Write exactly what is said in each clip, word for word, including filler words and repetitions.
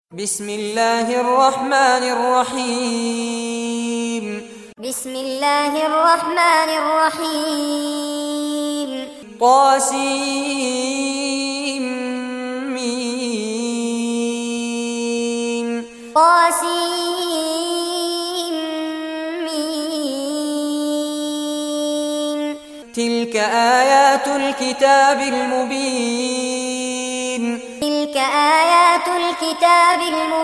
بسم الله الرحمن الرحيم بسم الله الرحمن الرحيم طاسيم ميم طاسيم ميم تلك آيات الكتاب المبين تلك آيات الكتاب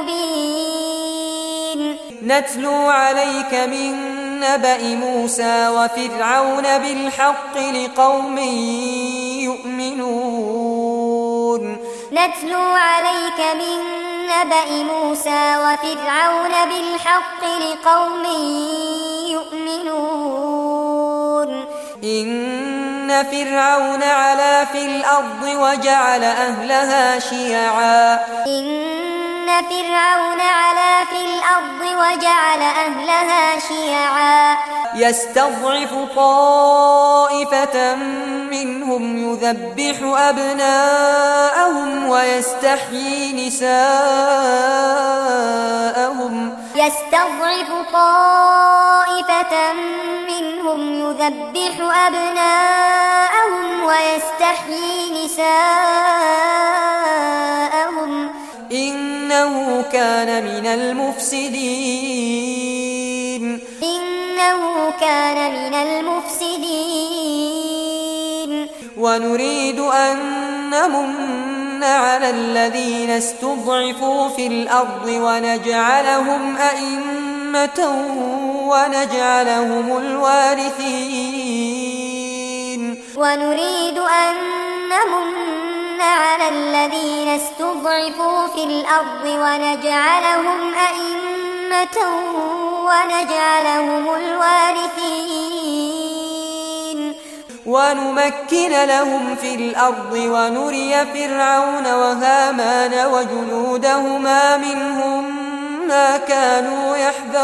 المبين نتلو عليك من نبأ موسى وفرعون بالحق لقوم يؤمنون نتلو عليك من نبأ موسى وفرعون بالحق لقوم يؤمنون إن فرعون علا في الأرض وجعل أهلها شيعا إن فرعون علا في الأرض وجعل أهلها شيعا يستضعف طائفة منهم يذبح أبناءهم ويستحيي نساءهم يستضعف طائفة منهم يذبح أبناءهم ويستحيي نساءهم إنه كان من المفسدين إنه كان من المفسدين ونريد أن نمن على الذين استضعفوا في الأرض ونجعلهم أئمة ونجعلهم الوارثين ونريد أن نمن على الذين استضعفوا في الأرض ونجعلهم أئمة ونجعلهم الوارثين ونمكن لهم في الأرض ونري فرعون وهامان وجنودهما منهم ما كانوا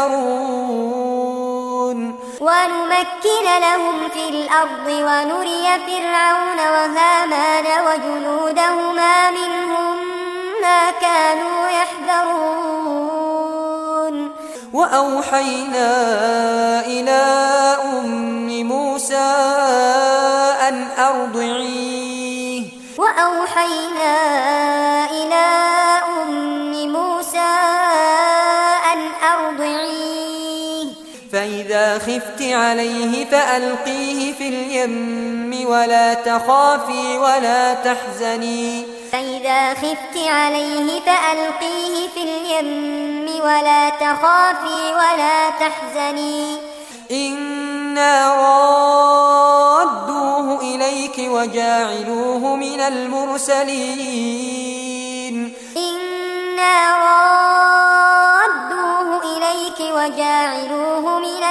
يحذرون ونمكن لهم في الأرض ونري فرعون وهامان وجنودهما منهم ما كانوا يحذرون وأوحينا إلى أم موسى أن أرضعيه وأوحينا إلى أم موسى أن أرضعيه فإذا خفت عليه فألقيه في اليم ولا تخافي ولا تحزني فإذا خفت عليه فألقيه في اليم ولا تخافي ولا تحزني إنا رادوه إليك وجاعلوه من المرسلين إنا رادوه إليك وجاعلوه من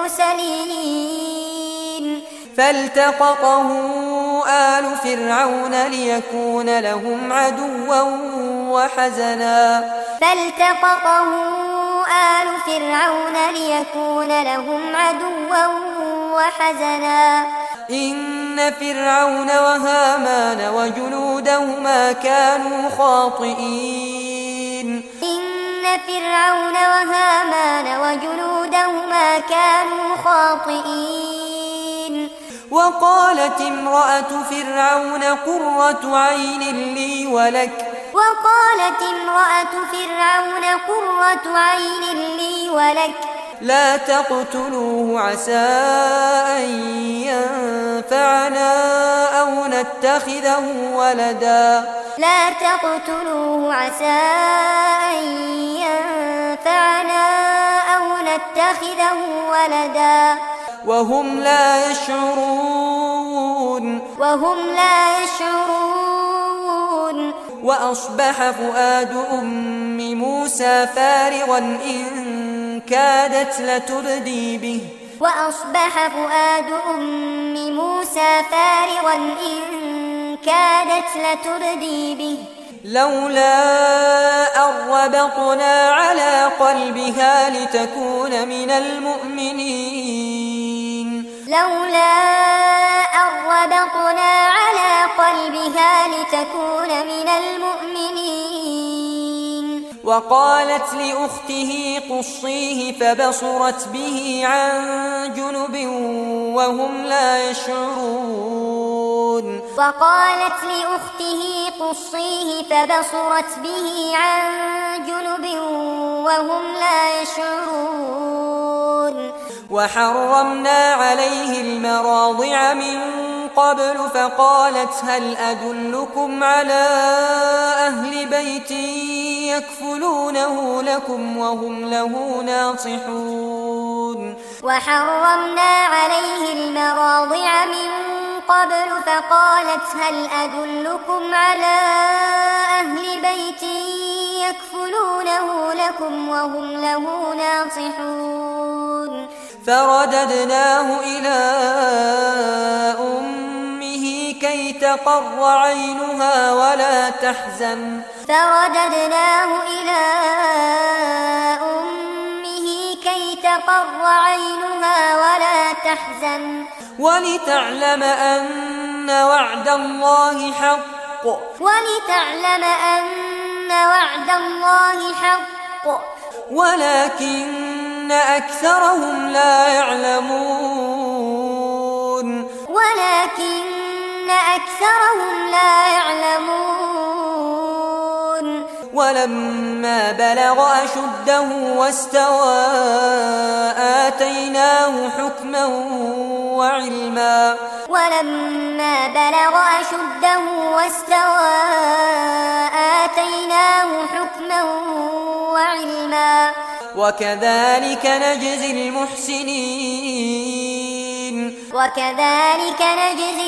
المرسلين فالتقطه آل فرعون ليكون لهم عدوا وحزنا فالتقطه آل فرعون ليكون لهم عدوا وحزنا إن فرعون وهامان وجنودهما كانوا خاطئين إن فرعون وهامان وجنودهما كانوا خاطئين وقالت امرأة فرعون قرة عين لي ولك وقالت امرأة فرعون قرة عين لي ولك لا تقتلوه عسى أن ينفعنا أو نتخذه ولدا لا تقتلوه عسى أن ينفعنا أو نتخذه ولدا وهم لا يشعرون وهم لا يشعرون وأصبح فؤاد أم موسى فارغا إن كادت لتبدي به وأصبح فؤاد أم موسى فارغا إن كادت لتبدي به لولا أن ربطنا على قلبها لتكون من المؤمنين لولا أن ربطنا على قلبها لتكون من المؤمنين وقالت لأخته قصيه فبصرت به عن جنب وهم لا يشعرون وقالت لأخته قصيه فبصرت به عن جنب وهم لا يشعرون وحرمنا عليه المراضع من قبل فقالت هل أدلكم على أهل بيت يكفلونه لكم وهم له ناصحون وحرمنا عليه المراضع من قبل فقالت هل أدلكم على أهل بيت يكفلونه لكم وهم له ناصحون فرددناه إلى أمه كي تقر عينها ولا تحزن فرددناه إلى أمه كي تقر عينها ولا تحزن ولتعلم أن وعد الله حق ولتعلم أن وعد الله حق ولكن أكثرهم لا يعلمون ولكن أكثرهم لا يعلمون ولما بلغ أشده واستوى آتيناه حكما وعلما ولما بلغ أشده واستوى آتيناه حكما وعلما وكذلك نجزي المحسنين وكذلك نجزي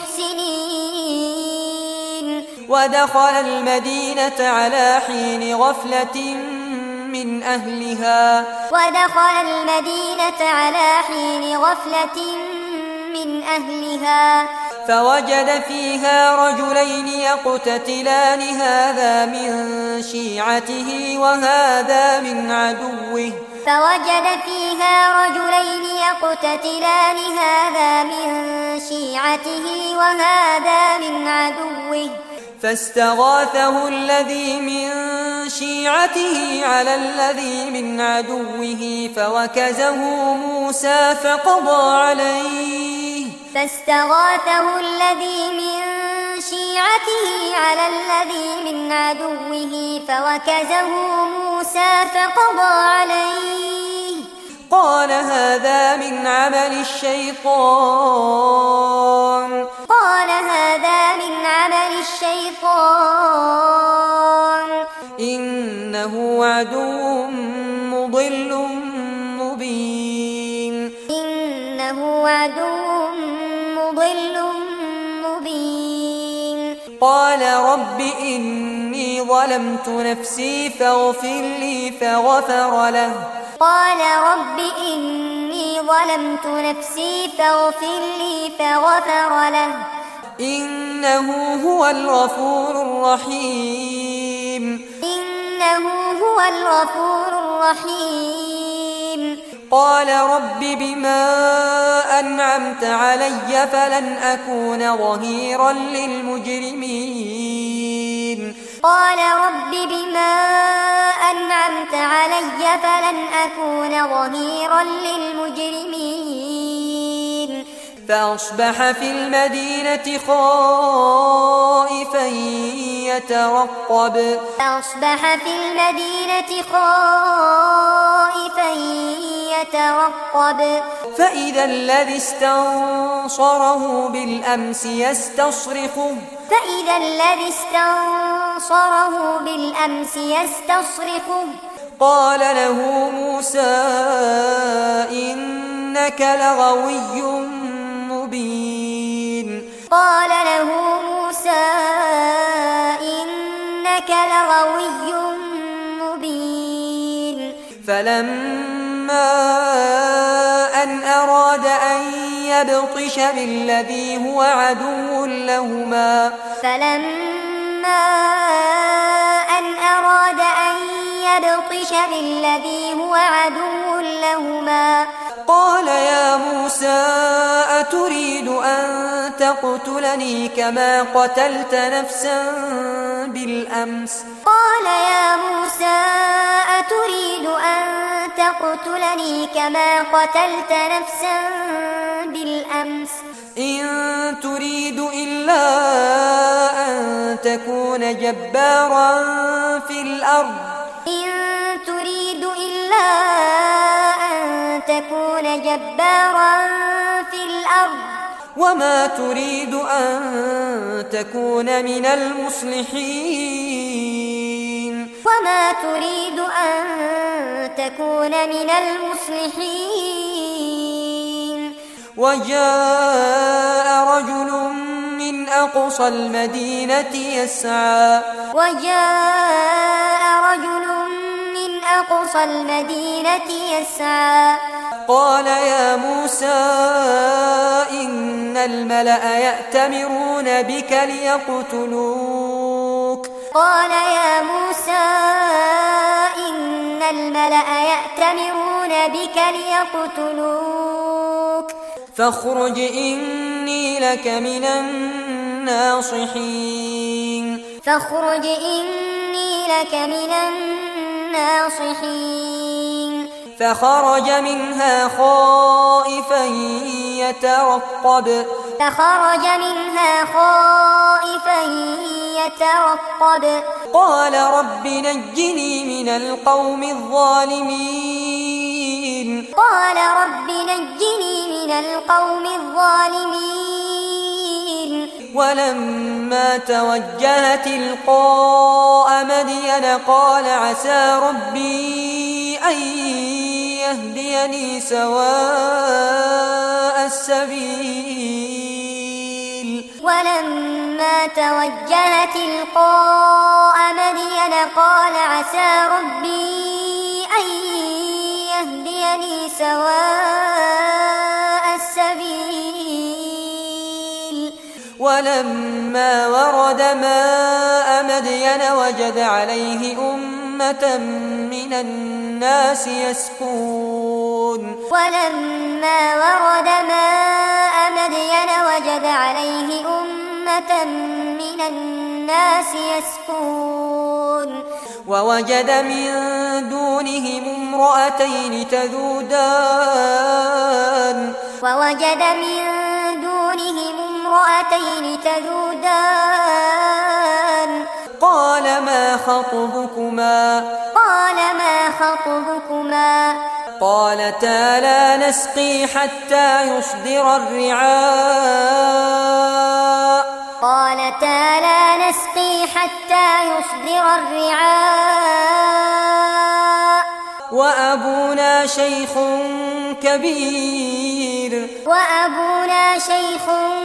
المحسنين ودخل المدينة على حين غفلة من أهلها ودخل المدينة على حين غفلة من أهلها فوجد فيها رجلين يقتتلان هذا من شيعته وهذا من عدوه فوجد فيها رجلين يقتتلان هذا من شيعته وهذا من عدوه فاستغاثه الذي من شيعته على الذي من عدوه فوكزه موسى فقضى عليه فاستغاثه الذي من شيعته على الذي من عدوه فوكزه موسى فقضى عليه قال هذا من عمل الشيطان قال هذا من عمل الشيطان إنه عدو مضل مبين إنه عدو مضل مبين قال رب إني ظلمت نفسي فاغفر لي فغفر له قال رب إني ظلمت نفسي فاغفر لي فغفر له إنه هو الغفور الرحيم إنه هو الغفور الرحيم قال رب بما أنعمت علي فلن أكون ظهيرا للمجرمين قال رب بما أنعمت علي فلن أكون ظهيرا للمجرمين فأصبح في المدينة خائفا يترقب فأصبح في المدينة خائفا يترقب فإذا الذي استنصره بالأمس يستصرخه فإذا الذي استنصره بالأمس يستصرخه قال له موسى إنك لغوي مبين قال له موسى إنك لغوي مبين فلما أن أراد أن يبطش بالذي هو عدو لهما فلما أن أراد أن يبطش بالذي هو عدو لهما قال يا موسى أتريد أن تقتلني كما قتلت نفسا بالأمس قال يا موسى أتريد أن تقتلني كما قتلت نفسا بالأمس إن تريد إلا أن تكون جبارا في الأرض إن تريد إلا أن تكون جبارا في الأرض وما تريد أن تكون من المصلحين وما تريد أن تكون من المصلحين وجاء رجل من أقصى المدينة يسعى وجاء رجل من أقصى المدينة يسعى قال يا موسى إن الملأ يأتمرون بك ليقتلوك قال يا موسى إن الملأ يأتمرون بك ليقتلوك فاخرج إني لك من الناصحين فاخرج إني لك من الناصحين فخرج منها خائفا يترقب فخرج منها خائفا يترقب قال رب نجني من القوم الظالمين قال رب نجني من القوم الظالمين ولما توجه تلقاء مدين قال عسى ربي أن يهديني سواء السبيل ولما توجه تلقاء مدين قال عسى ربي أن يهديني سواء السبيل ولما ورد ماء مدين وجد عليه أمة من الناس يسقون ولما ورد ماء مدين وجد عليه أمة من الناس يسقون ووجد من دونهم امرأتين تذودان ووجد من دونهم امرأتين تذودان قال ما خطبكما قال ما خطبكما قالتا لا نسقي حتى يصدر الرعاء قالتا لا نسقي حتى يصدر الرعاء وأبونا شيخ كبير وأبونا شيخ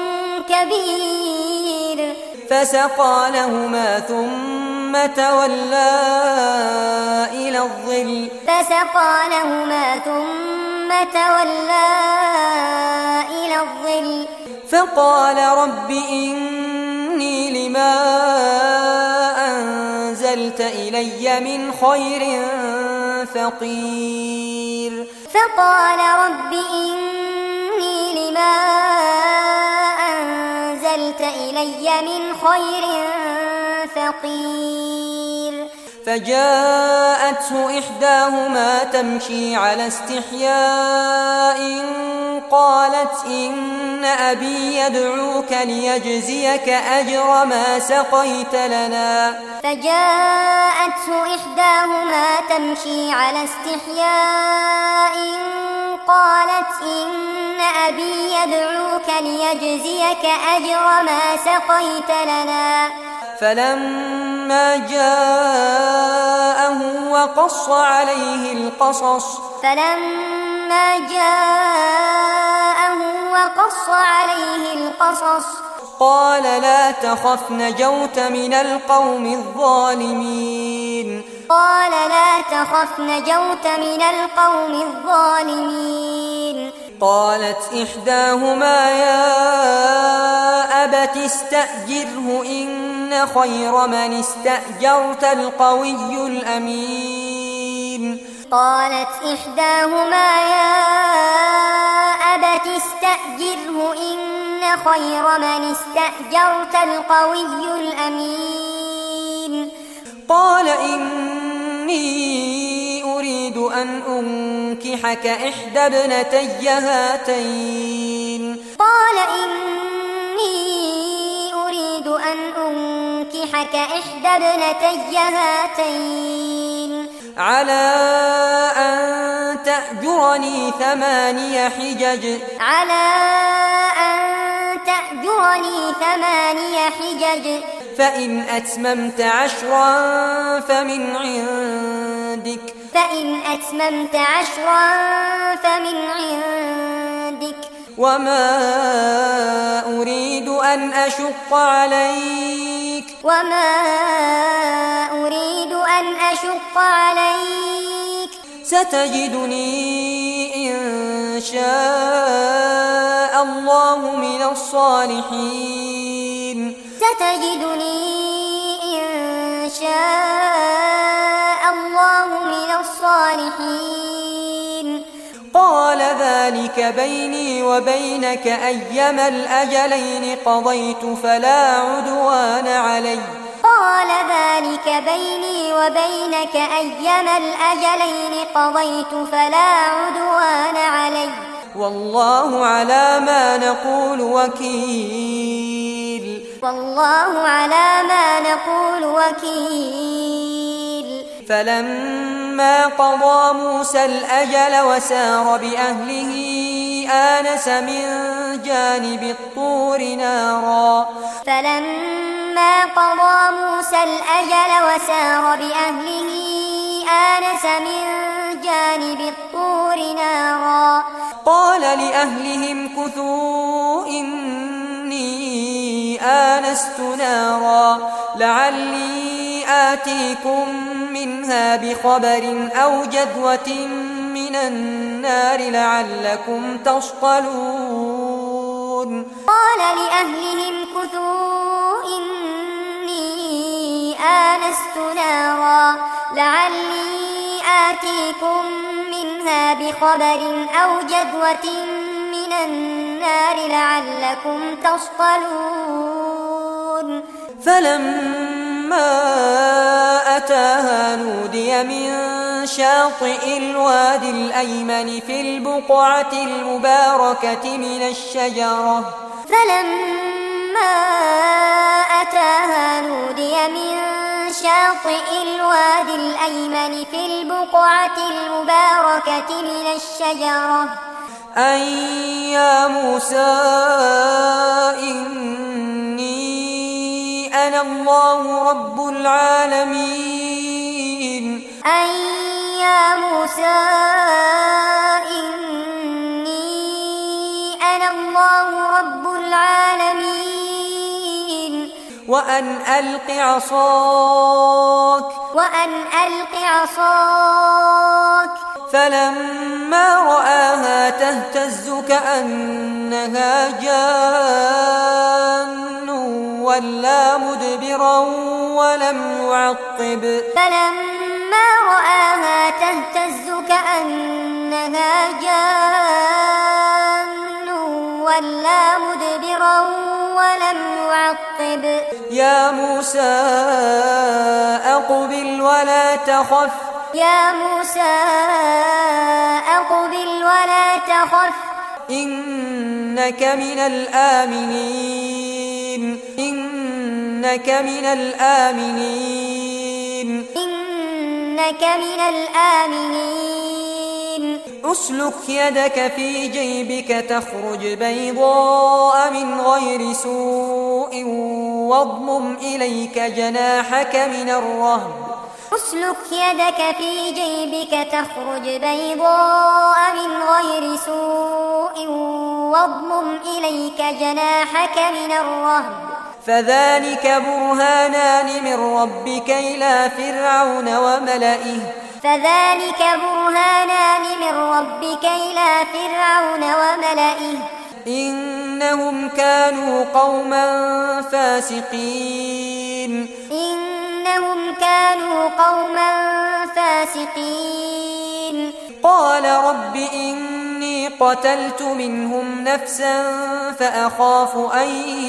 كبير فسقى لهما ثم تولى إلى الظل فسقى لهما ثم تولى إلى الظل فقال رب إني لما أنزلت إلي من خير فقير فقال رب إني لما أنزلت إلي من خير فقير فجاءته إحداهما تمشي على استحياء قالت إن أبي يدعوك ليجزيك أجر ما سقيت لنا فجاءته إحداهما تمشي على استحياء قالت إن أبي يدعوك ليجزيك أجر ما سقيت لنا فلما جاءه وقص عليه القصص فلما جاءه وقص عليه القصص قال لا تخف نجوت من القوم الظالمين قال لا تخف نجوت من القوم الظالمين قالت إحداهما يا أبت استأجره إن خير من استأجرت القوي الأمين قالت إحداهما يا أبت استأجره إن خير من استأجرت القوي الأمين قال إني أريد أن أنكحك إحدى ابنتي هاتين قال إني أريد أن أنكحك إحدى ابنتي هاتين على أن تأجرني ثماني حجج على أن تأجرني ثماني حجج فإن أتممت عشرا فمن عندك فإن أتممت عشرا فمن عندك وما أريد أن أشق عليك وما أريد أن أشق عليك ستجدني إن شاء الله من الصالحين ستجدني إن شاء الله من الصالحين قال ذلك بيني وبينك أيما الأجلين قضيت فلا عدوان علي قال ذلك بيني وبينك أيما الأجلين قضيت فلا عدوان علي والله على ما نقول وكيل والله على ما نقول وكيل فلما قضى موسى الأجل وسار بأهله آنس من جانب الطور نارا فلما قضى موسى الأجل وسار بأهله آنس من جانب الطور نارا قال لأهلهم كثوا إني آنست نارا لعلي آتيكم منها بخبر أو جذوة من النار لعلكم تصطلون قال لأهلهم كثوا إني آنست نارا لعلي آتيكم منها بخبر أو جذوة من النار لعلكم تصطلون فلما أتاها نودي من شاطئ الوادي الأيمن في البقعة المباركة من الشجرة فلما أتاها نودي من شاطئ الوادي الأيمن في البقعة المباركة من الشجرة أن يا موسى إني أنا الله رب العالمين أن يا موسى إني أنا الله رب العالمين وأن ألق عصاك وأن ألق عصاك فلما رآها تهتز كأنها جان ولا مدبرا ولم يعقب فلما رآها تهتز كأنها جان ولا مدبرا ولم يعقب يا موسى أقبل ولا تخف يا موسى أقبل ولا تخف إنك من الآمنين إنك من الآمنين إنك من الآمنين أسلك يدك في جيبك تخرج بيضاء من غير سوء واضمم إليك جناحك من الرهب أسلك يدك في جيبك تخرج بيضاء من غير سوء واضمم إليك جناحك من الرهب فذلك برهانان من ربك إلى فرعون وملئه فذلك برهانان من ربك إلى فرعون وملئه إنهم كانوا قوما فاسقين إنهم إنهم كانوا قوما فاسقين قال رب إني قتلت منهم نفسا فأخاف أن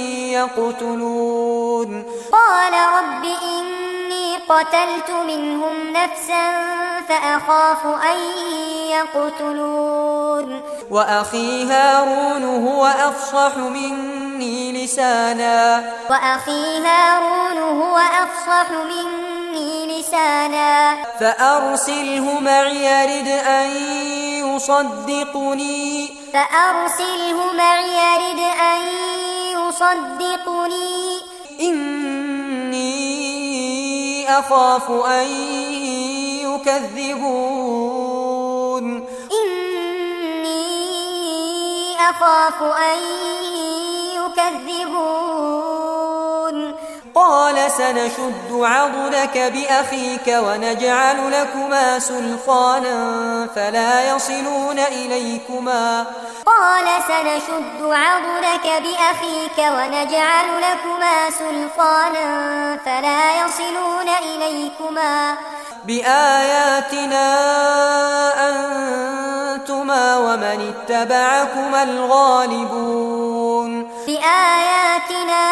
يقتلون قال رب إني قتلت منهم نفسا فأخاف أن يقتلون وأخي هارون هو أفصح مني لسانا وأخي هارون هو أفصح مني لسانا فأرسله معي يرد أن يصدقني فأرسله معي يرد أن يصدقني إني أخاف أن يكذبون إني أخاف أن يكذبون قال سنشد عضدك بأخيك ونجعل لكما سلطانا فلا يصلون إليكما قال سنشد عضدك بأخيك ونجعل لكما سلطانا فلا يصلون إليكما بآياتنا أنتما ومن اتبعكما الغالبون بآياتنا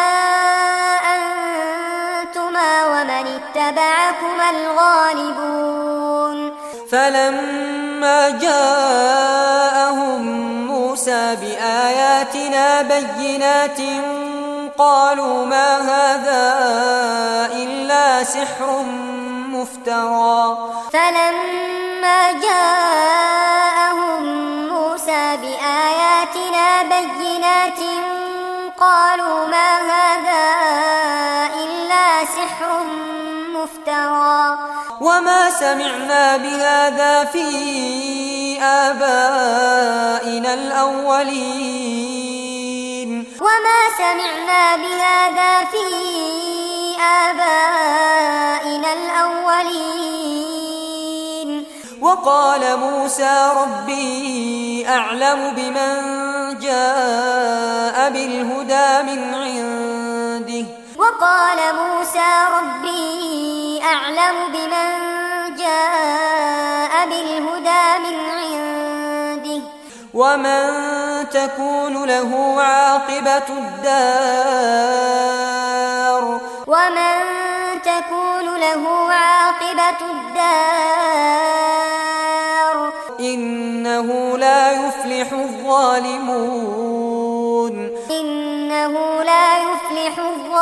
أنتما ومن اتبعكما الغالبون فلما جاءهم موسى بآياتنا بينات قالوا ما هذا إلا سحر مفترى فلما جاءهم موسى بآياتنا بينات قالوا ما هذا إلا سحر مفترى وما سمعنا بهذا في آبائنا الأولين وما سمعنا بهذا في آبائنا الأولين وقال موسى ربي أعلم بمن جاء بالهدى من عنده وقال موسى ربي أعلم بمن جاء بالهدى من عنده ومن تكون له عاقبة الدار ومن تكون له عاقبة الدار إنه لا يفلح الظالمون إنه لا يفلح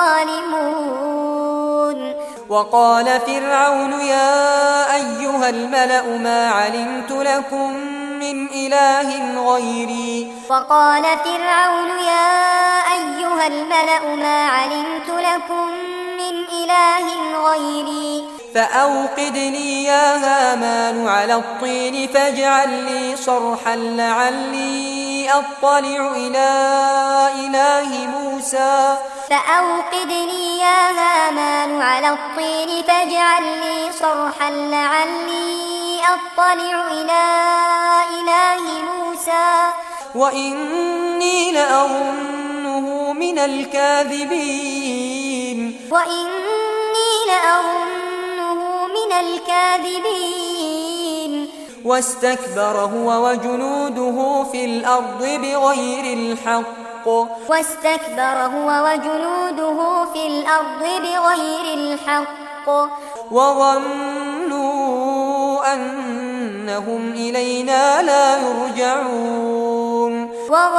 الظالمون وقال فرعون يا أيها الملأ ما علمت لكم من إله غيري وقال فرعون يا أيها الملأ ما علمت لكم من إله غيري فأوقد لي يا هامان على الطين فاجعل لي صرحا لعلي أطلع إلى إله موسى فأوقد لي يا هامان على الطين فاجعل لي صرحا لعلي أطلع إلى إله موسى وإني لأظنه من الكاذبين وإني لأظنه من الكاذبين واستكبر هو وجنوده في الأرض بغير الحق واستكبر هو وجنوده في الأرض بغير الحق وظنوا أنهم إلينا لا يرجعون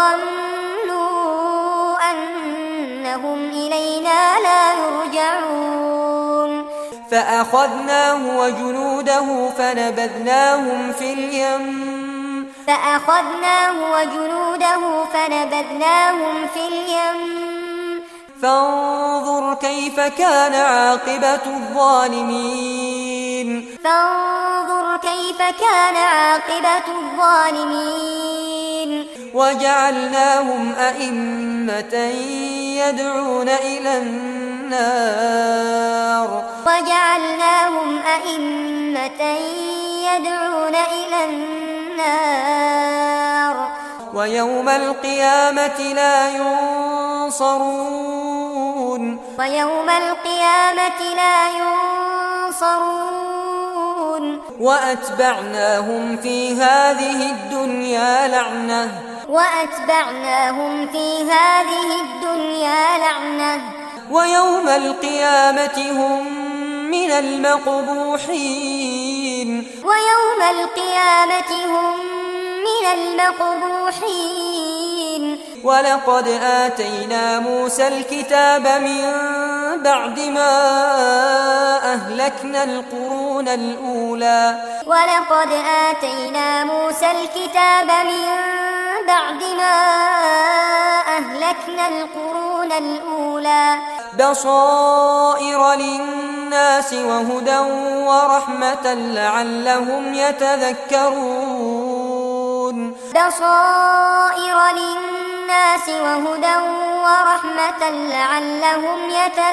وظنوا أنهم إلينا لا يرجعون فأخذناه وجنوده فنبذناهم في اليم فأخذناه وجنوده فنبذناهم في اليم فانظر كيف كان عاقبة الظالمين فانظر كيف كان عاقبة الظالمين وجعلناهم أئمة يدعون إلى النار وجعلناهم أئمة يدعون إلى النار ويوم القيامة لا ينصرون ويوم القيامة لا ينصرون وأتبعناهم في هذه الدنيا لعنة وأتبعناهم في هذه الدنيا لعنة ويوم القيامة هم من المقبوحين ويوم القيامة هم من المقبوحين ولقد آتينا موسى الكتاب من بعد ما أهلكنا القرون الأولى ولقد آتينا موسى الكتاب من بعد ما أهلكنا القرون الأولى بصائر للناس وهدى ورحمة لعلهم يتذكرون بصائر للناس وهدى ورحمة لعلهم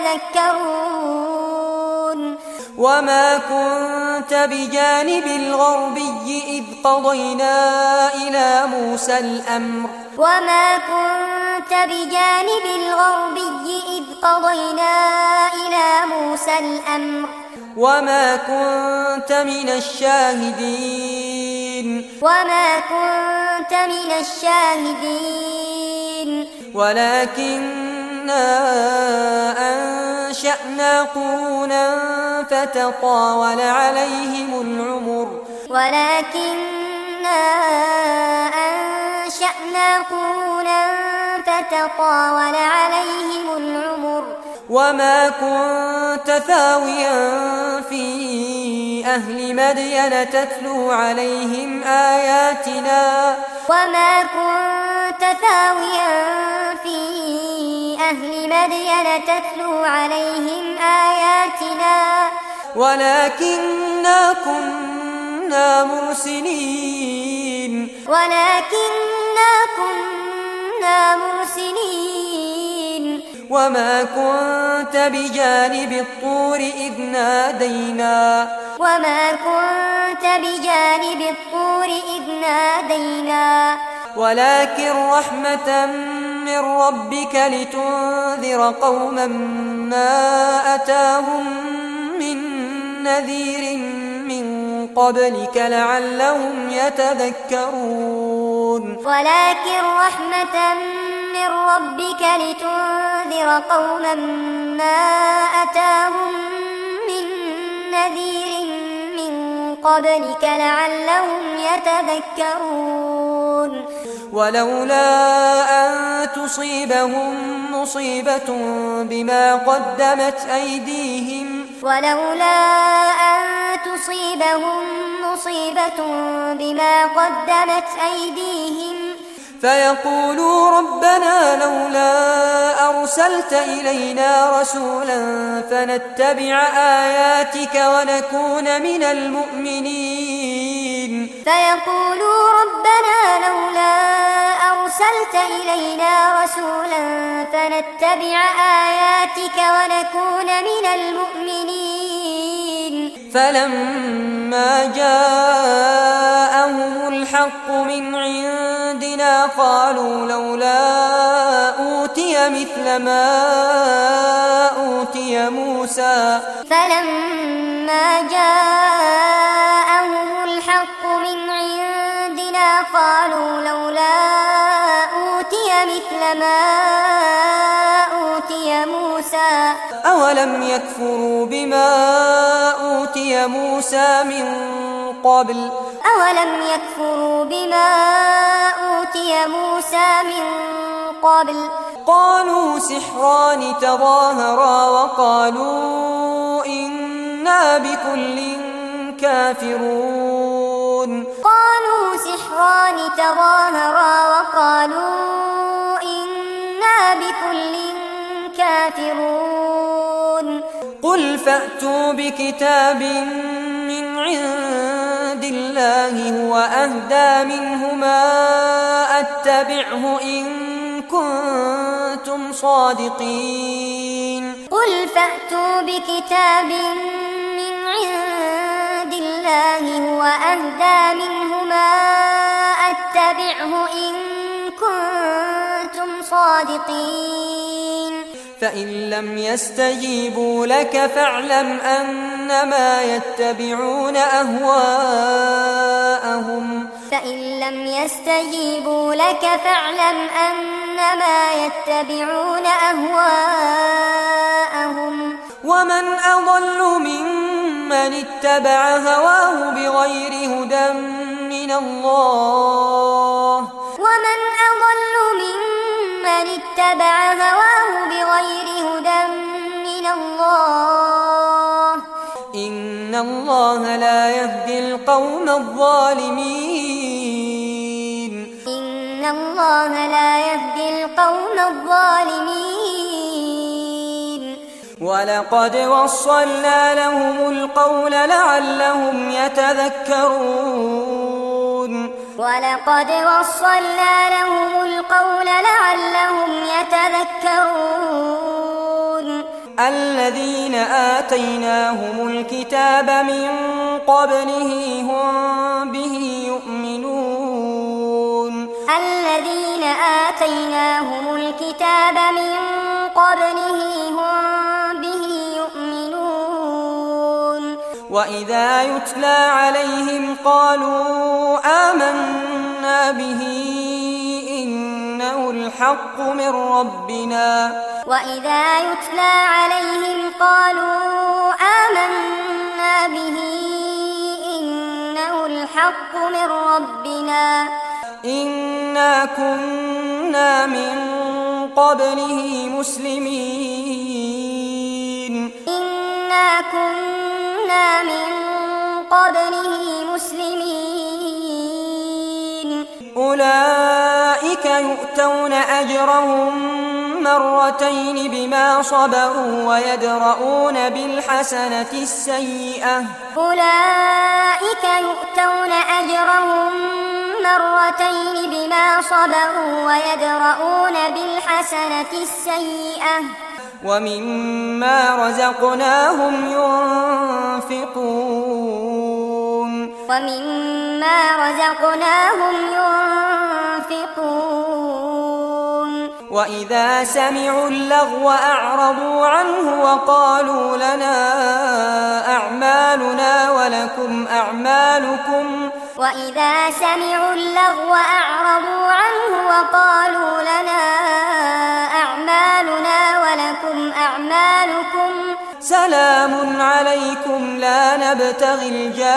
يتذكرون وما كنت بجانب الغربي إذ قضينا إلى موسى الأمر وما كنت بجانب الغربي إذ قضينا إلى موسى الأمر وما كنت من الشاهدين وما كنت من الشاهدين ولكننا أنشأنا قرونا فتطاول عليهم العمر ولكننا أنشأنا قرونا فتطاول عليهم العمر وما كنت ثاويا في أهل مدين تتلو عليهم آياتنا وما كنت ثاويا في أهل مدين تتلو عليهم آياتنا ولكننا كنا مرسلين ولكننا كنا مرسلين وما كنت بجانب الطور إذ نادينا وما كنت بجانب الطور إذ نادينا ولكن رحمة من ربك لتنذر قوما ما أتاهم من نذير من قبلك لعلهم يتذكرون ولكن رحمة من ربك لتنذر قوما ما أتاهم من نذير من قبلك لعلهم يتذكرون ولولا أن تصيبهم مصيبة بما قدمت أيديهم ولولا أن تصيبهم مصيبة بما قدمت أيديهم فيقولوا ربنا لولا أرسلت إلينا رسولا فنتبع آياتك ونكون من المؤمنين فيقولوا ربنا لولا أرسلت إلينا رسولا فنتبع آياتك ونكون من المؤمنين فلما جاءهم الحق من عندنا قالوا لولا أوتي مثل ما أوتي موسى فلما جاءهم الحق من عندنا قالوا لولا أوتي مثل ما أوتي موسى أولم يكفروا بما أوتي موسى من قبل أولم يكفروا بما أوتي موسى من قبل قالوا سحران تظاهرا وقالوا إنا بكل كافرون قالوا سحران تظاهرا وقالوا إنا بكل كافرون قل فأتوا بكتاب من عند الله هو أهدى منهما أتبعه إن كنتم صادقين قل فأتوا بكتاب من عند الله هو أهدى منهما أتبعه إن كنتم صادقين فإن لم يستجيبوا لك فاعلم أنما يتبعون أهواءهم فإن لم يستجيبوا لك فاعلم أنما يتبعون أهواءهم ومن أضل ممن اتبع هواه بغير هدى من الله ومن أضل ممن اتبع هواه بغير هدى من الله إن الله لا يهدي القوم الظالمين إن الله لا يهدي القوم الظالمين ولقد وصلنا لهم القول لعلهم يتذكرون ولقد وصلنا لهم القول لعلهم يتذكرون الذين آتيناهم الكتاب من قبله هم به يؤمنون الذين آتيناهم الكتاب من قبله هم به يؤمنون وإذا يتلى عليهم قالوا آمنا به إنه الحق من ربنا وإذا يتلى عليهم قالوا آمنا به إنه الحق من ربنا إنا كنا من قبله مسلمين إنا كنا من قبله مسلمين أولئك يؤتون أجرهم مرتين بما صبروا ويدرؤون بالحسنة السيئة أولئك يؤتون أجرهم مرتين بما صبروا ويدرؤون بالحسنة السيئة ومما رزقناهم ينفقون ومما رزقناهم ينفقون وإذا سمعوا اللغو أعرضوا عنه وقالوا لنا أعمالنا ولكم أعمالكم وإذا سمعوا اللغو أعرضوا عنه وقالوا لنا أعمالنا ولكم أعمالكم سلام عليكم لا نبتغي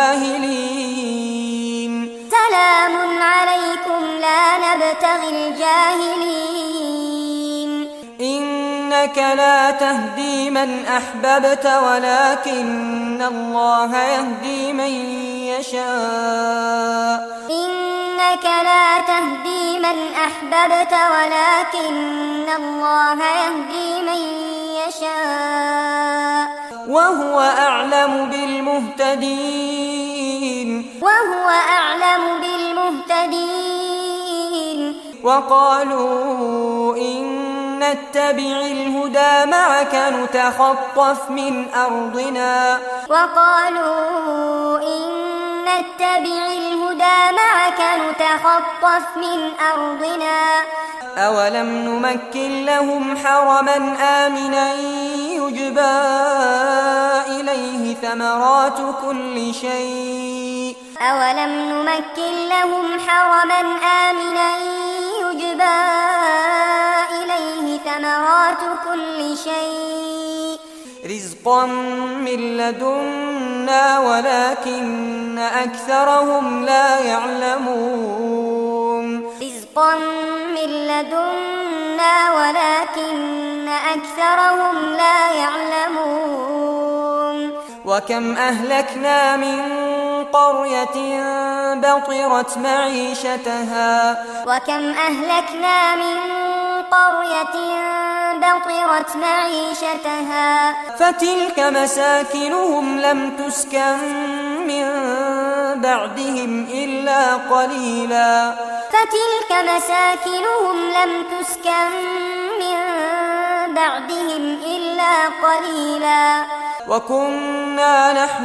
الجاهلين سلام عليكم لا نبتغي الجاهلين إنك لا تهدي من أحببت ولكن الله يهدي من يشاء إنك لا تهدي من أحببت ولكن الله يهدي من يشاء وهو أعلم بالمهتدين وهو أعلم بالمهتدين وقالوا إن نتبع الهدى معك نتخطف من أرضنا وقالوا إن نتبع الهدى معك نتخطف من أرضنا أولم نمكن لهم حرما آمنا يجبى إليه ثمرات كل شيء أولم نمكن لهم حرما آمنا يجبى إليه ثمرات كل شيء رزقا من لدنا ولكن أكثرهم لا يعلمون رزقا من لدنا ولكن أكثرهم لا يعلمون وكم أهلكنا من قرية بطرت معيشتها وكم أهلكنا من قرية بطرت معيشتها فتلك مساكنهم لم تسكن من بعدهم إلا قليلا فتلك مساكنهم لم تسكن من بعدهم إلا قليلا وكنا نحن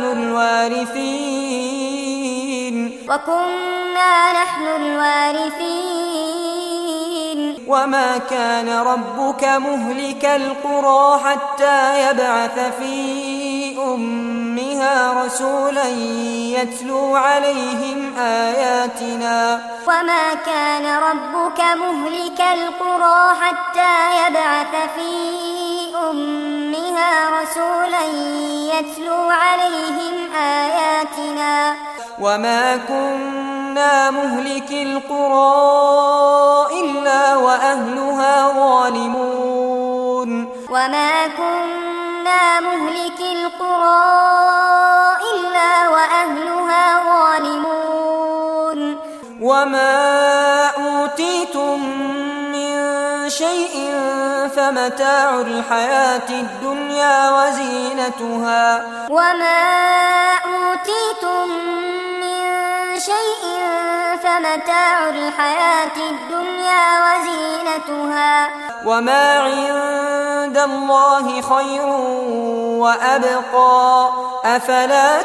الوارثين وكنا نحن الوارثين وما كان ربك مهلك القرى حتى يبعث في أمها رسولا يتلو عليهم آياتنا وما كان ربك مهلك القرى حتى يبعث في أمها رسولا يتلو عليهم آياتنا وما كنا مهلك القرى إلا وأهلها ظالمون وما كنا مهلك القرى إلا وأهلها ظالمون وما أوتيتم من شيء فمتاع الحياة الدنيا وزينتها وما أوتيتم من شيء فمتاع الحياة الدنيا وزينتها وما عند الله خير وأبقى أفلا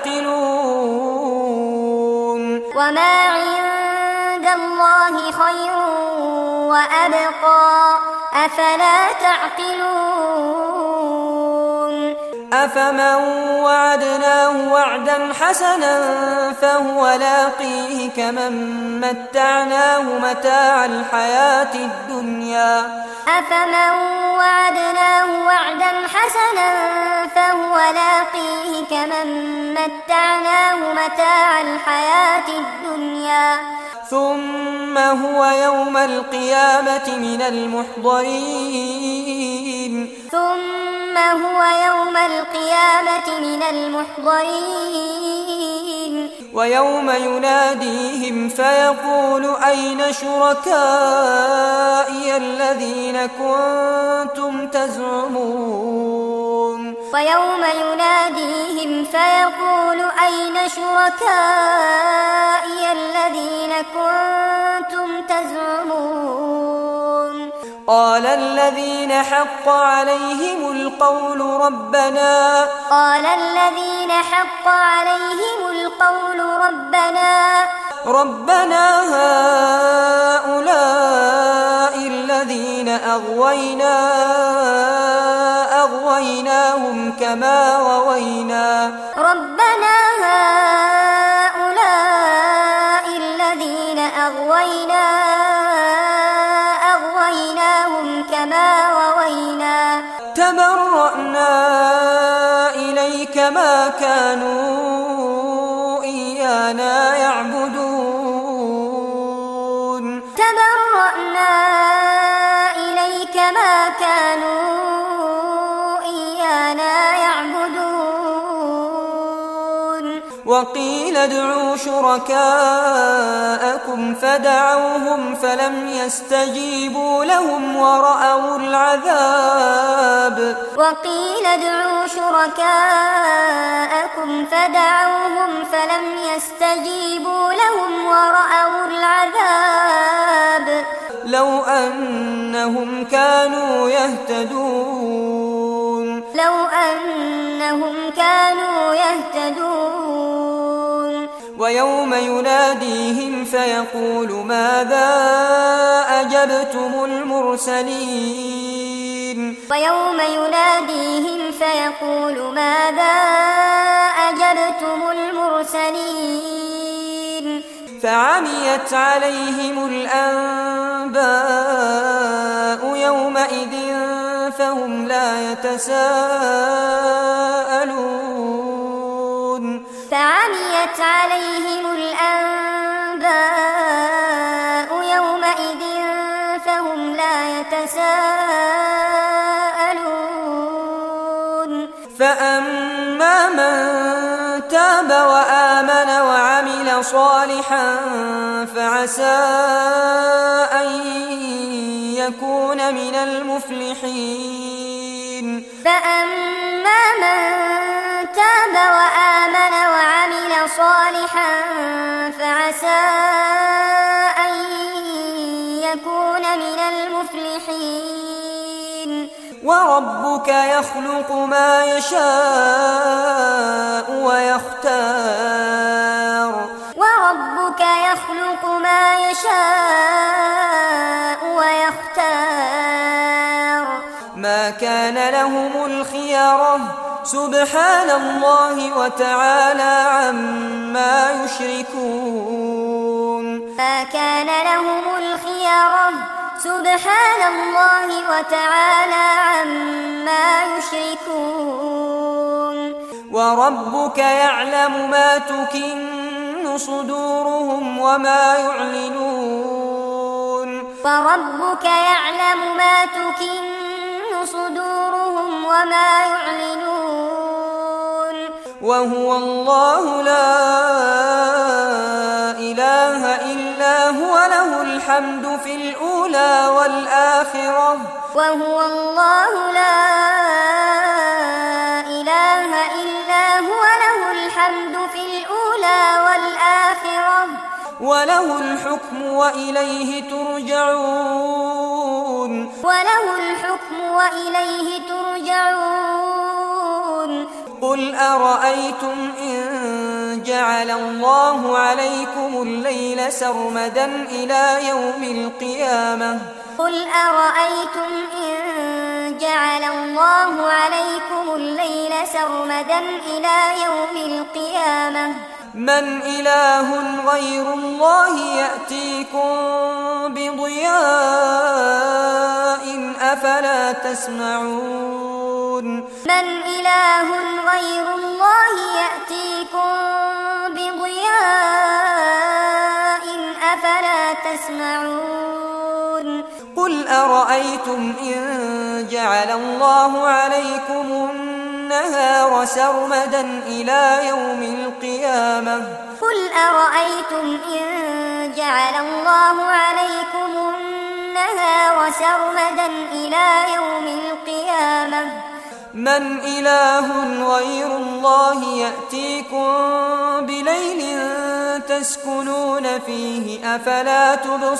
تعقلون وما عند الله خير وأبقى أفلا تعقلون أفمن وعدناه وعدا حسنا فهو لاقيه كمن متعناه متاع الحياة الدنيا أفمن وعدناه وعدا حسنا فهو لاقيه كمن متعناه متاع الحياة الدنيا ثم هو يوم القيامة من المحضرين ثم هو يوم القيامة من المحضرين ويوم يناديهم فيقول أين شركائي الذين كنتم تزعمون ويوم يناديهم فيقول أين شركائي الذين كنتم تزعمون قال الذين حق عليهم القول ربنا قال الذين حق عليهم القول ربنا ربنا هؤلاء الذين أغوينا أغويناهم كما غوينا ربنا هؤلاء الذين أغوينا أغويناهم كما غوينا تبرأنا إليك ما كانوا إيانا يعبدون تبرأنا إليك ما كانوا إيانا يعبدون وقيل ادعوا شركاءكم فدعوهم فلم يستجيبوا لهم ورأوا العذاب وقيل ادعوا شركاءكم فدعوهم فلم يستجيبوا لهم ورأوا العذاب لو أنهم كانوا يهتدون لو أنهم كانوا يهتدون ويوم يناديهم فيقول ماذا أجبتم المرسلين ويوم يناديهم فيقول ماذا أجبتم المرسلين فعميت عليهم الأنباء يومئذ فهم لا يتساءلون فعميت عليهم الأنباء يومئذ فهم لا يتساءلون فأما من تاب وآمن وعمل صالحا فعسى أن يكون من المفلحين فأما من تاب وآمن وعمل صالحا فعسى أن يكون من المفلحين وربك يخلق ما يشاء ويختار وربك يخلق ما يشاء ويختار سبحان الله وتعالى عما يشركون ما كان لهم الخيرة سبحان الله وتعالى عما يشركون وربك يعلم ما تكن صدورهم وما يعلنون وربك يعلم ما تكن صدورهم وما يعلنون وهو الله لا إله إلا هو له الحمد في الأولى والآخرة وهو الله لا إله إلا هو له الحمد في الأولى والآخرة وله الحكم وإليه ترجعون وله الحكم وإليه ترجعون قل أرأيتم إن جعل الله عليكم الليل سرمدا إلى يوم القيامة قل أرأيتم إن جعل الله عليكم الليل سرمدا إلى يوم القيامة من إله غير الله يأتيكم بضياء أفلا تسمعون من إله غير الله يأتيكم بضياء أفلا تسمعون قل أرأيتم إن جعل الله عليكم النهار سرمدا إلى يوم القيامة قل أرأيتم إن جعل الله عليكم النهار سرمدا إلى يوم القيامة من إله غير الله يأتيكم بليل تسكنون فيه أفلا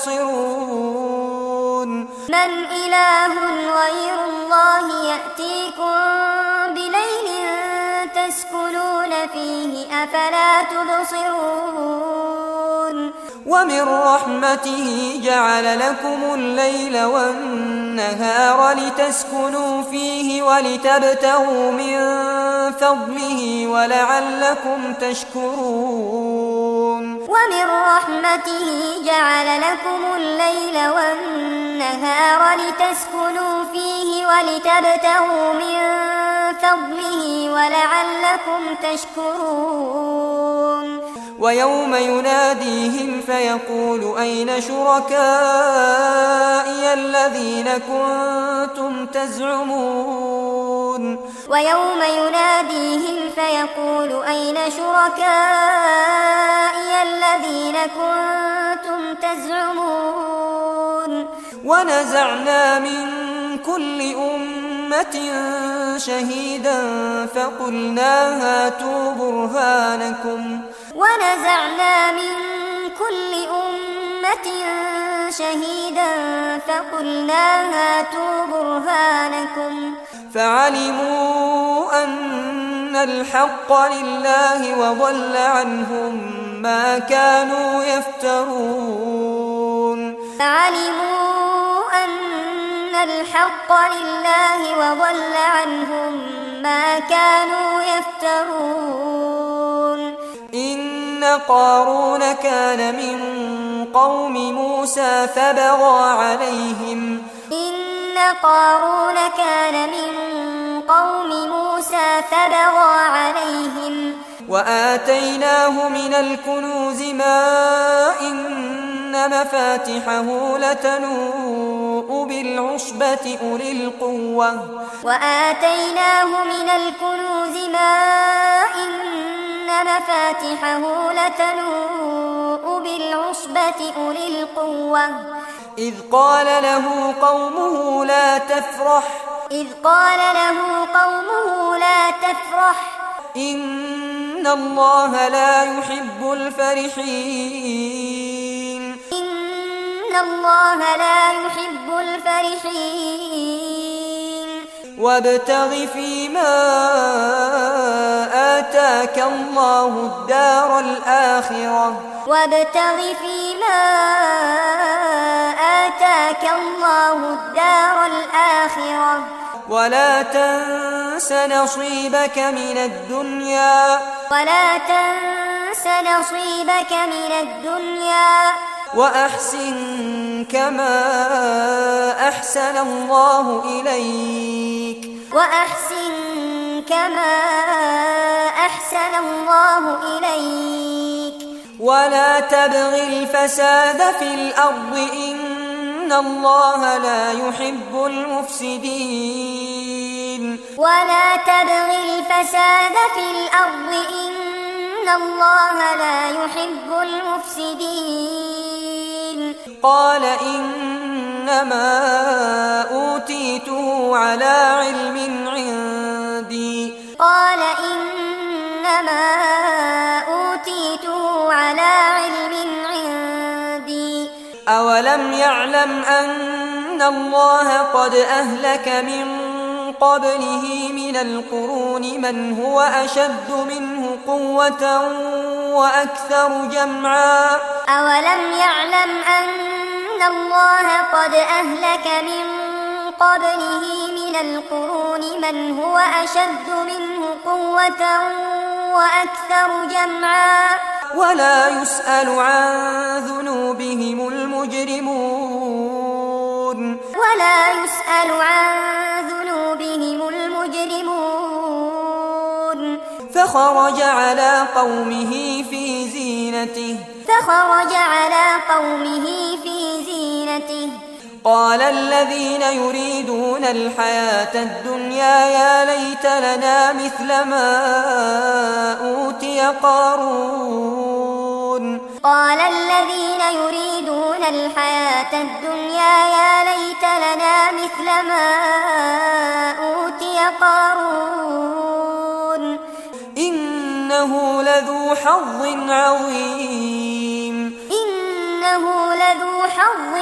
تبصرون من إله غير الله يأتيكم بليل تسكنون فيه أفلا تبصرون ومن رحمته جعل لكم الليل والنهار لتسكنوا فيه ولتبتغوا من فضله ولعلكم تشكرون ومن رحمته جعل لكم الليل والنهار لتسكنوا فيه ولتبتغوا من فضله ولعلكم تشكرون ويوم يناديهم فيقول أين شركائي الذين كنتم تزعمون ويوم يناديهم فيقول أين شركائي الذين كنتم تزعمون ونزعنا من كل أمة شهيدا فقلنا هاتوا برهانكم ونزعنا من كل أمة شهيدا فقلنا هاتوا برهانكم فعلموا أن الحق لله وضل عنهم ما كانوا يفترون فعلموا أن الحق لله وضل عنهم ما كانوا يفترون إن قارون كان من قوم موسى فبغى عليهم إن قارون كان من قوم موسى فبغى عليهم وآتيناه من الكنوز ما إن مفاتحه لتنوء بالعصبة أولي القوة وآتيناه من الكنوز ما إن مفاتحه لتنوء بالعصبة أولي القوة إذ قال له قومه لا تفرح إذ قال له قومه لا تفرح إن الله لا يحب الفرحين إن الله لا يحب الفرحين وابتغ فيما آتاك الله الدار الآخرة وابتغ فيما آتاك الله الدار الآخرة ولا تنس نصيبك من الدنيا ولا تنس نصيبك من الدنيا وأحسن كما أحسن الله إليك وأحسن كما أحسن الله إليك ولا تبغ الفساد في الأرض إن الله لا يحب المفسدين ولا تبغ الفساد في الأرض إن الله لا يحب المفسدين قال إنما أوتيته على علم عندي قال إنما أوتيته على علم عندي أولم يعلم أن الله قد أهلك من قبله من القرون من هو أشد منه قوة وأكثر جمعا أولم يعلم أن الله قد أهلك من قبله من القرون من هو أشد منه قوة وأكثر جمعا ولا يسأل عن ذنوبهم المجرمون ولا يسأل عن ذنوبهم المجرمون فخرج على قومه في زينته فخرج على قومه في زينته قال الذين يريدون الحياة الدنيا يا ليت لنا مثل ما أوتي قارون قال الذين يريدون الحياة الدنيا يا ليت لنا مثل ما أوتي قارون إنه لذو حظ عظيم إنه لذو حظ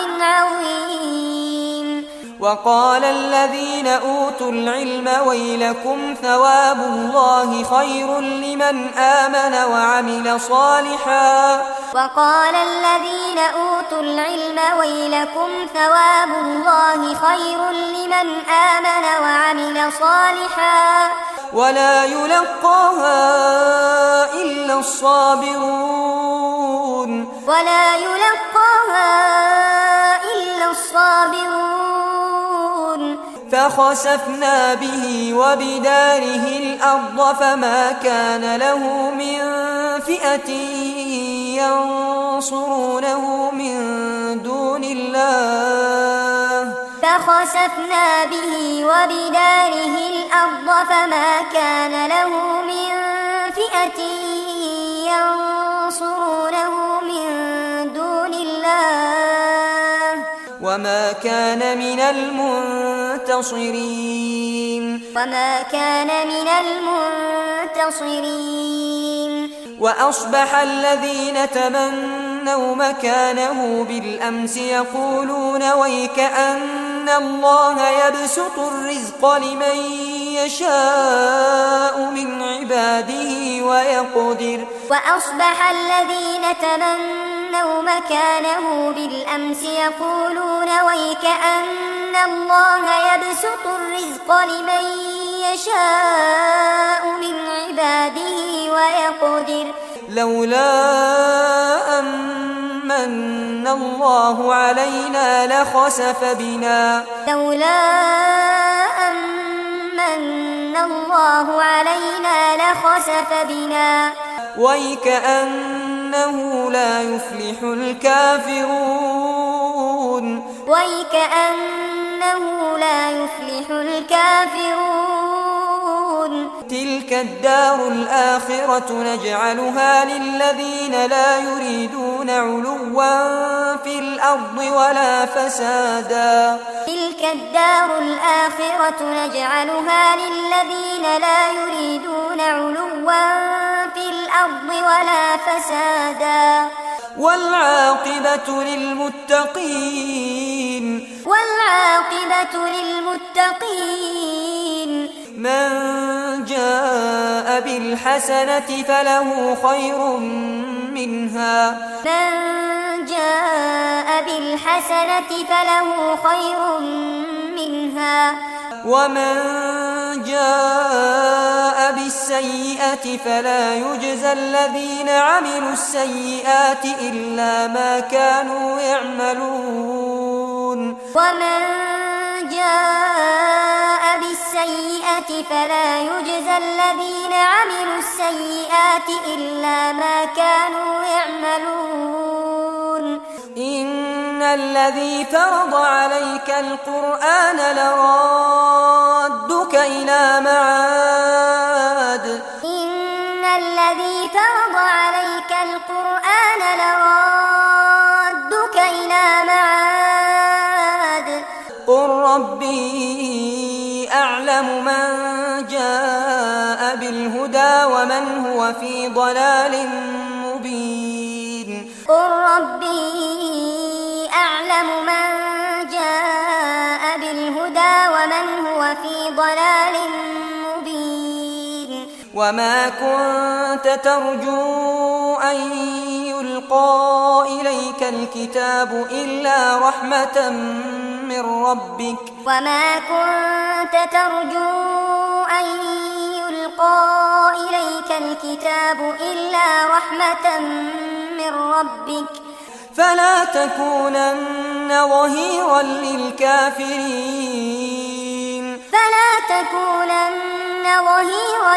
عظيم وقال الذين أوتوا العلم ويلكم ثواب الله خير لمن آمن وعمل صالحا وقال الذين أوتوا العلم ويلكم ثواب الله خير لمن آمن وعمل صالحا ولا يلقاها إلا الصابرون ولا يلقاها إلا الصابرون فخسفنا به وبداره الأرض فما كان له من فئة ينصرونه من دون الله فخسفنا به وبداره الأرض فما كان له من فئة ينصرونه من دون الله وما كان من المنتصرين وما كان من المنتصرين وأصبح الذين تمنوا مكانه بالأمس يقولون ويكأن الله يبسط الرزق لمن يشاء من عباده ويقدر وأصبح الذين تمنوا مكانه بالأمس يقولون ويكأن الله يبسط الرزق لمن يشاء من عباده ويقدر لولا أمن الله علينا لخسف بنا لولا أمن الله علينا لخسف بنا ويكأنه لا يفلح الكافرون ويكأنه لا يفلح الكافرون تلك الدار الآخرة نجعلها للذين لا يريدون علوا في الأرض ولا فسادا تلك الدار الآخرة نجعلها للذين لا يريدون علوا في الأرض ولا فسادا والعاقبة للمتقين والعاقبة للمتقين من جاء بالحسنة فله خير منها من جاء بالحسنة فله خير منها ومن جاء بالسيئة فلا يجزى الذين عملوا السيئات إلا ما كانوا يعملون ومن جاء بالسيئة فلا يجزى الذين عملوا السيئات إلا ما كانوا يعملون إن الذي فرض عليك القرآن لرادك إلى معاد إن الذي فرض عليك القرآن لرادك إلى معاد قل ربي أعلم من جاء بالهدى ومن هو في ضلال مبين قل ربي أعلم من جاء بالهدى ومن هو في ضلال مبين وما كنت ترجو أن يلقى إليك الكتاب إلا رحمة من ربك وما كنت ترجو أن يلقى إليك الكتاب إلا رحمة من ربك فلا تكونن ظهيرا للكافرين فلا تكونن ظهيرا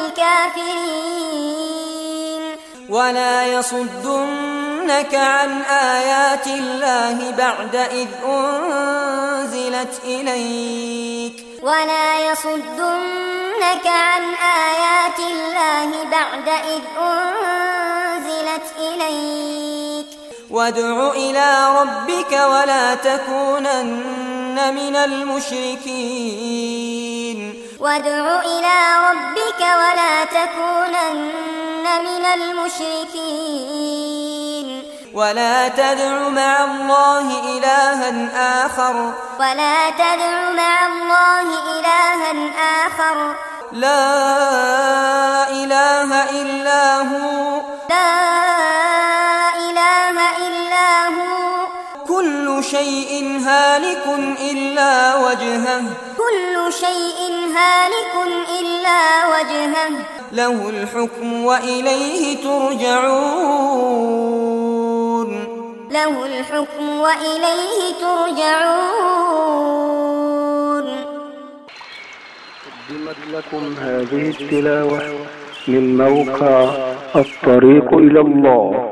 للكافرين ولا يصدنك عن آيات الله بعد إذ أنزلت إليك ولا يصدنك عن آيات الله بعد إذ أنزلت إليك وادع إلى ربك ولا تكونن من المشركين وادع إلى ربك ولا تكونن من المشركين ولا تدع مع الله إلها آخر ولا تدع مع الله إلها آخر لا إله إلا هو لا إله إلا هو كل شيء هالك إلا وجهه كل شيء هالك إلا وجهه له الحكم وإليه ترجعون له الحكم وإليه ترجعون. قدمت لكم هذه التلاوة من موقع الطريق إلى الله.